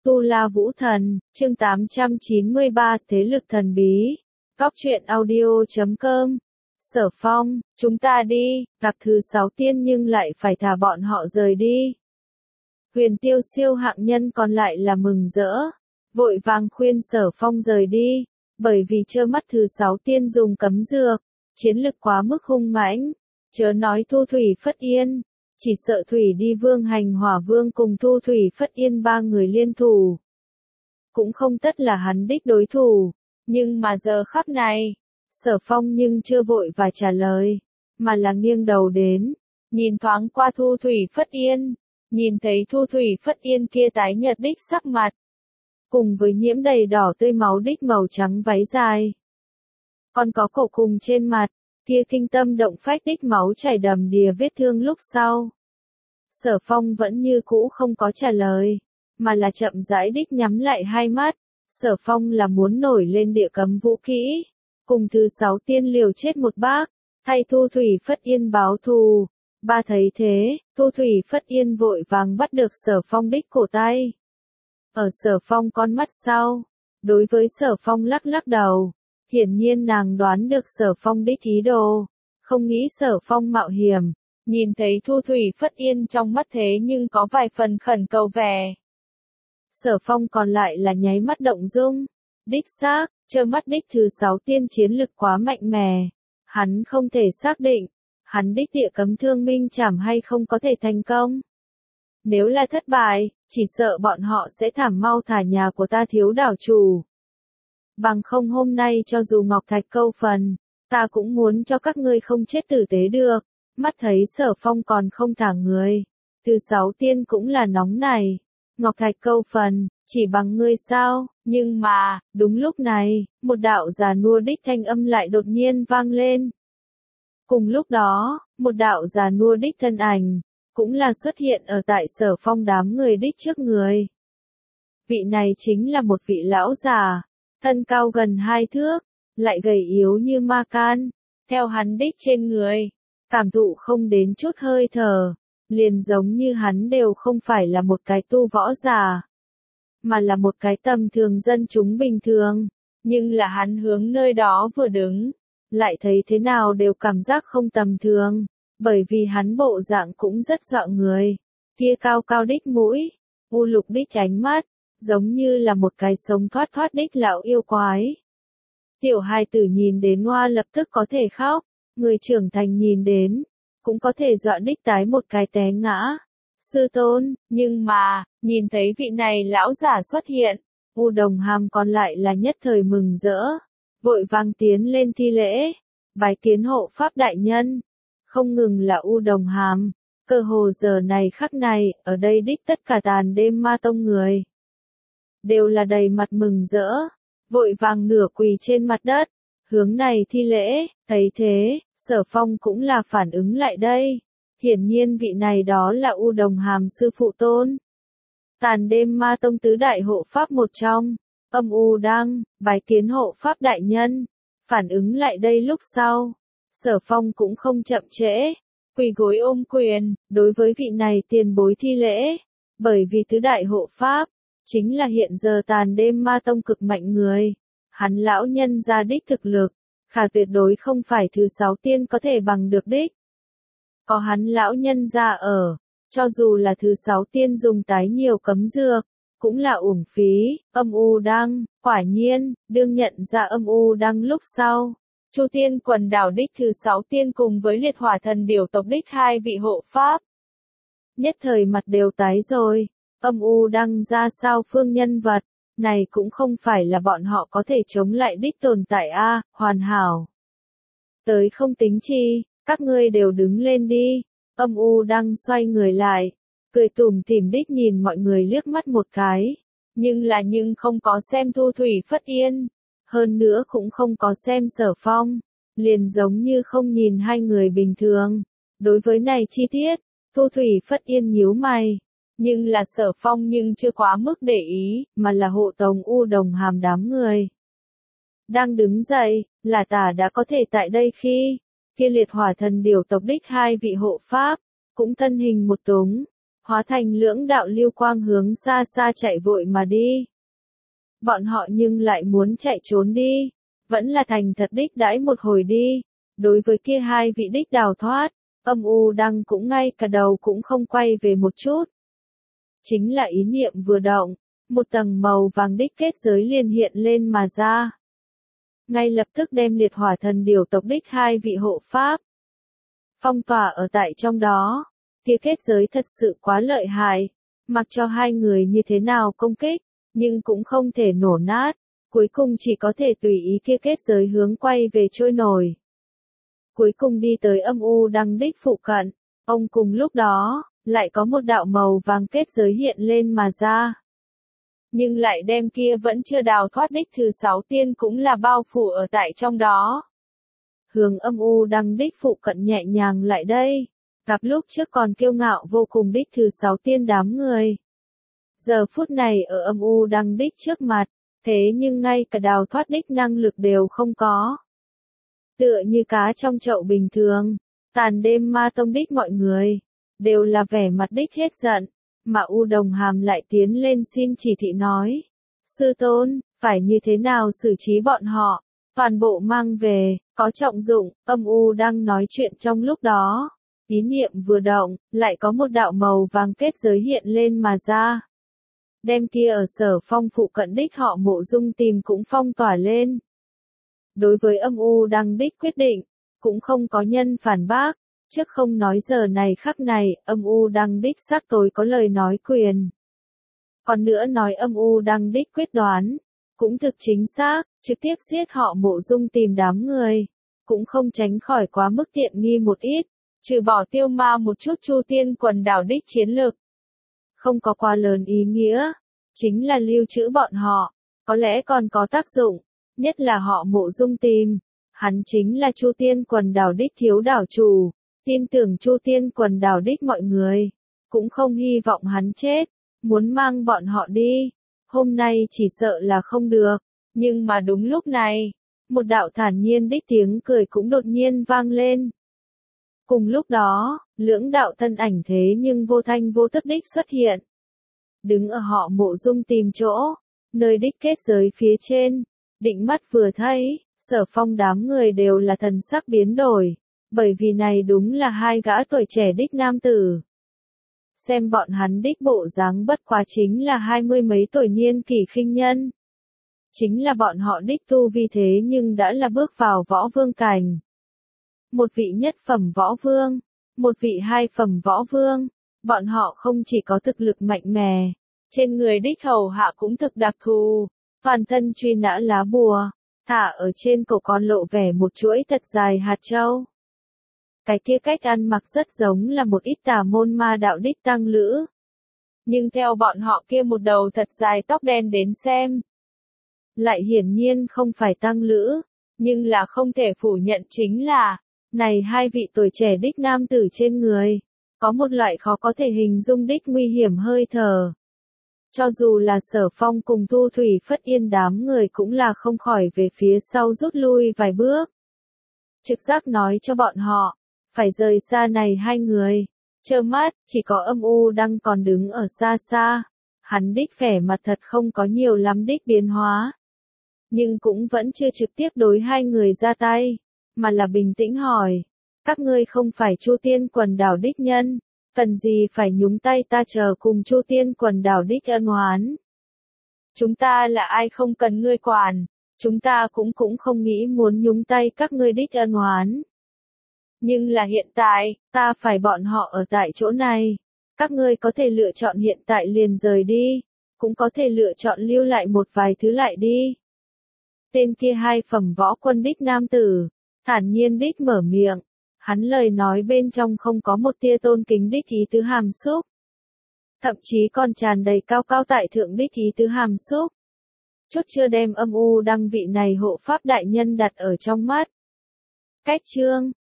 Tu La Vũ Thần, chương 893, Thế lực thần bí. Góc truyện audio.com. Sở Phong, chúng ta đi, gặp thứ 6 tiên nhưng lại phải thả bọn họ rời đi. Huyền Tiêu siêu hạng nhân còn lại là mừng rỡ, vội vàng khuyên Sở Phong rời đi, bởi vì trơ mắt thứ 6 tiên dùng cấm dược, chiến lực quá mức hung mãnh, chớ nói Thu Thủy Phất Yên. Chỉ sợ Thủy Đi Vương Hành Hỏa Vương cùng Thu Thủy Phất Yên ba người liên thủ. Cũng không tất là hắn đích đối thủ, nhưng mà giờ khắc này, Sở Phong nhưng chưa vội và trả lời, mà là nghiêng đầu đến, nhìn thoáng qua Thu Thủy Phất Yên, nhìn thấy Thu Thủy Phất Yên kia tái nhợt đích sắc mặt, cùng với nhiễm đầy đỏ tươi máu đích màu trắng váy dài. Còn có cổ cùng trên mặt, kia kinh tâm động phách đích máu chảy đầm đìa vết thương lúc sau. Sở Phong vẫn như cũ không có trả lời, mà là chậm rãi đích nhắm lại hai mắt. Sở Phong là muốn nổi lên địa cấm vũ kỹ, cùng thứ 6 tiên liều chết một bác, thay Thu Thủy Phất Yên báo thù. Ba thấy thế, Thu Thủy Phất Yên vội vàng bắt được Sở Phong đích cổ tay. Ở Sở Phong con mắt sau, đối với Sở Phong lắc lắc đầu. Hiển nhiên nàng đoán được Sở Phong đích ý đồ, không nghĩ Sở Phong mạo hiểm, nhìn thấy Thu Thủy Phất Yên trong mắt thế nhưng có vài phần khẩn cầu vẻ. Sở Phong còn lại là nháy mắt động dung, đích xác, trơ mắt đích thứ 6 tiên chiến lực quá mạnh mẽ, hắn không thể xác định, hắn đích địa cấm thương minh chảm hay không có thể thành công. Nếu là thất bại, chỉ sợ bọn họ sẽ thảm mau thả nhà của ta thiếu đảo chủ. Bằng không hôm nay cho dù Ngọc Thạch câu phần, ta cũng muốn cho các ngươi không chết tử tế được. Mắt thấy Sở Phong còn không thả người, thứ 6 tiên cũng là nóng này. Ngọc Thạch câu phần, chỉ bằng ngươi sao? Nhưng mà, đúng lúc này, một đạo già nua đích thanh âm lại đột nhiên vang lên. Cùng lúc đó, một đạo già nua đích thân ảnh, cũng là xuất hiện ở tại Sở Phong đám người đích trước người. Vị này chính là một vị lão già, thân cao gần 2 thước, lại gầy yếu như ma can, theo hắn đích trên người, cảm thụ không đến chút hơi thở, liền giống như hắn đều không phải là một cái tu võ giả, mà là một cái tầm thường dân chúng bình thường, nhưng là hắn hướng nơi đó vừa đứng, lại thấy thế nào đều cảm giác không tầm thường, bởi vì hắn bộ dạng cũng rất dọa người, kia cao cao đích mũi, u lục đích ánh mắt, giống như là một cái sống thoát thoát đích lão yêu quái. Tiểu hài tử nhìn đến hoa lập tức có thể khóc, người trưởng thành nhìn đến, cũng có thể dọa đích tái một cái té ngã. Sư tôn, nhưng mà, nhìn thấy vị này lão giả xuất hiện, U Đồng Hàm còn lại là nhất thời mừng rỡ, vội vàng tiến lên thi lễ, bái kiến hộ pháp đại nhân. Không ngừng là U Đồng Hàm, cơ hồ giờ này khắc này, ở đây đích tất cả tàn đêm ma tông người, đều là đầy mặt mừng rỡ, vội vàng nửa quỳ trên mặt đất, hướng này thi lễ. Thấy thế, Sở Phong cũng là phản ứng lại đây, hiển nhiên vị này đó là U Đồng Hàm sư phụ tôn. Tàn đêm ma tông tứ đại hộ pháp một trong, Âm U Đăng, bái kiến hộ pháp đại nhân. Phản ứng lại đây lúc sau, Sở Phong cũng không chậm trễ, quỳ gối ôm quyền, đối với vị này tiền bối thi lễ, bởi vì tứ đại hộ pháp, chính là hiện giờ tàn đêm ma tông cực mạnh người, hắn lão nhân ra đích thực lực, khả tuyệt đối không phải thứ 6 tiên có thể bằng được đích. Có hắn lão nhân ra ở, cho dù là thứ 6 tiên dùng tái nhiều cấm dược, cũng là uổng phí. Âm U Đăng, quả nhiên, đương nhận ra Âm U Đăng lúc sau, Chu Tiên quần đảo đích thứ 6 tiên cùng với liệt hỏa thần điểu tộc đích 2 vị hộ pháp. Nhất thời mặt đều tái rồi, Âm U Đăng ra sao phương nhân vật, này cũng không phải là bọn họ có thể chống lại đích tồn tại a, hoàn hảo. Tới không tính chi, các ngươi đều đứng lên đi. Âm U Đăng xoay người lại, cười tủm tỉm đích nhìn mọi người liếc mắt một cái, nhưng không có xem Thu Thủy Phất Yên, hơn nữa cũng không có xem Sở Phong, liền giống như không nhìn hai người bình thường. Đối với này chi tiết, Thu Thủy Phất Yên nhíu mày, nhưng là Sở Phong nhưng chưa quá mức để ý, mà là hộ tống U Đồng Hàm đám người. Đang đứng dậy, là tả đã có thể tại đây khi, kia liệt hỏa thần điểu tộc đích 2 vị hộ pháp, cũng thân hình một túng, hóa thành lưỡng đạo lưu quang hướng xa xa chạy vội mà đi. Bọn họ nhưng lại muốn chạy trốn đi, vẫn là thành thật đích đãi một hồi đi. Đối với kia hai vị đích đào thoát, Âm U Đăng cũng ngay cả đầu cũng không quay về một chút. Chính là ý niệm vừa động, một tầng màu vàng đích kết giới liền hiện lên mà ra. Ngay lập tức đem liệt hỏa thần điều tộc đích hai vị hộ pháp phong tỏa ở tại trong đó. Kia kết giới thật sự quá lợi hại, mặc cho hai người như thế nào công kích, nhưng cũng không thể nổ nát, cuối cùng chỉ có thể tùy ý kia kết giới hướng quay về trôi nổi. Cuối cùng đi tới Âm U Đăng đích phụ cận, ông cùng lúc đó, lại có một đạo màu vàng kết giới hiện lên mà ra. Nhưng lại đem kia vẫn chưa đào thoát đích thứ 6 tiên cũng là bao phủ ở tại trong đó. Hướng Âm U Đăng đích phụ cận nhẹ nhàng lại đây, gặp lúc trước còn kiêu ngạo vô cùng đích thứ 6 tiên đám người. Giờ phút này ở Âm U Đăng đích trước mặt, thế nhưng ngay cả đào thoát đích năng lực đều không có. Tựa như cá trong chậu bình thường, tàn đêm ma tông đích mọi người, đều là vẻ mặt đích hết giận, mà U Đồng Hàm lại tiến lên xin chỉ thị nói. Sư tôn, phải như thế nào xử trí bọn họ, toàn bộ mang về, có trọng dụng. Âm U đang nói chuyện trong lúc đó, ý niệm vừa động, lại có một đạo màu vàng kết giới hiện lên mà ra. Đem kia ở Sở Phong phụ cận đích họ Mộ Dung tìm cũng phong tỏa lên. Đối với Âm U Đăng đích quyết định, cũng không có nhân phản bác, trước không nói giờ này khắc này, Âm U Đăng đích xác tối có lời nói quyền. Còn nữa nói Âm U Đăng đích quyết đoán, cũng thực chính xác, trực tiếp giết họ Mộ Dung tìm đám người, cũng không tránh khỏi quá mức tiện nghi một ít, trừ bỏ tiêu ma một chút Chu Tiên quần đảo đích chiến lực. Không có quá lớn ý nghĩa, chính là lưu trữ bọn họ, có lẽ còn có tác dụng, nhất là họ Mộ Dung tìm, hắn chính là Chu Tiên quần đảo đích thiếu đảo chủ, tin tưởng Chu Tiên quần đảo đích mọi người, cũng không hy vọng hắn chết, muốn mang bọn họ đi, hôm nay chỉ sợ là không được, nhưng mà đúng lúc này, một đạo thản nhiên đích tiếng cười cũng đột nhiên vang lên. Cùng lúc đó, lưỡng đạo thân ảnh thế nhưng vô thanh vô tức đích xuất hiện. Đứng ở họ Mộ Dung tìm chỗ, nơi đích kết giới phía trên, định mắt vừa thấy, Sở Phong đám người đều là thần sắc biến đổi, bởi vì này đúng là hai gã tuổi trẻ đích nam tử. Xem bọn hắn đích bộ dáng bất quá chính là 20 mấy tuổi niên kỷ khinh nhân. Chính là bọn họ đích tu vi thế nhưng đã là bước vào võ vương cảnh. Một vị nhất phẩm võ vương, một vị hai phẩm võ vương, bọn họ không chỉ có thực lực mạnh mẽ, trên người đích hầu hạ cũng thực đặc thù, toàn thân truy nã lá bùa, thả ở trên cổ còn lộ vẻ một chuỗi thật dài hạt châu. Cái kia cách ăn mặc rất giống là một ít tà môn ma đạo đích tăng lữ. Nhưng theo bọn họ kia một đầu thật dài tóc đen đến xem, lại hiển nhiên không phải tăng lữ, nhưng là không thể phủ nhận chính là, này hai vị tuổi trẻ đích nam tử trên người, có một loại khó có thể hình dung đích nguy hiểm hơi thở. Cho dù là Sở Phong cùng Thu Thủy Phất Yên đám người cũng là không khỏi về phía sau rút lui vài bước. Trực giác nói cho bọn họ, phải rời xa này hai người. Trơ mắt, chỉ có Âm U Đăng còn đứng ở xa xa. Hắn đích vẻ mặt thật không có nhiều lắm đích biến hóa. Nhưng cũng vẫn chưa trực tiếp đối hai người ra tay, mà là bình tĩnh hỏi. Các ngươi không phải Chu Tiên quần đảo đích nhân, cần gì phải nhúng tay ta chờ cùng Chu Tiên quần đảo đích ân oán. Chúng ta là ai không cần ngươi quản, chúng ta cũng không nghĩ muốn nhúng tay các ngươi đích ân oán. Nhưng là hiện tại, ta phải bọn họ ở tại chỗ này. Các ngươi có thể lựa chọn hiện tại liền rời đi, cũng có thể lựa chọn lưu lại một vài thứ lại đi. Tên kia hai phẩm võ quân đích nam tử, thản nhiên đích mở miệng, hắn lời nói bên trong không có một tia tôn kính đích ý tứ hàm xúc. Thậm chí còn tràn đầy cao cao tại thượng đích ý tứ hàm xúc. Chút chưa đem Âm U Đăng vị này hộ pháp đại nhân đặt ở trong mắt. Cách chương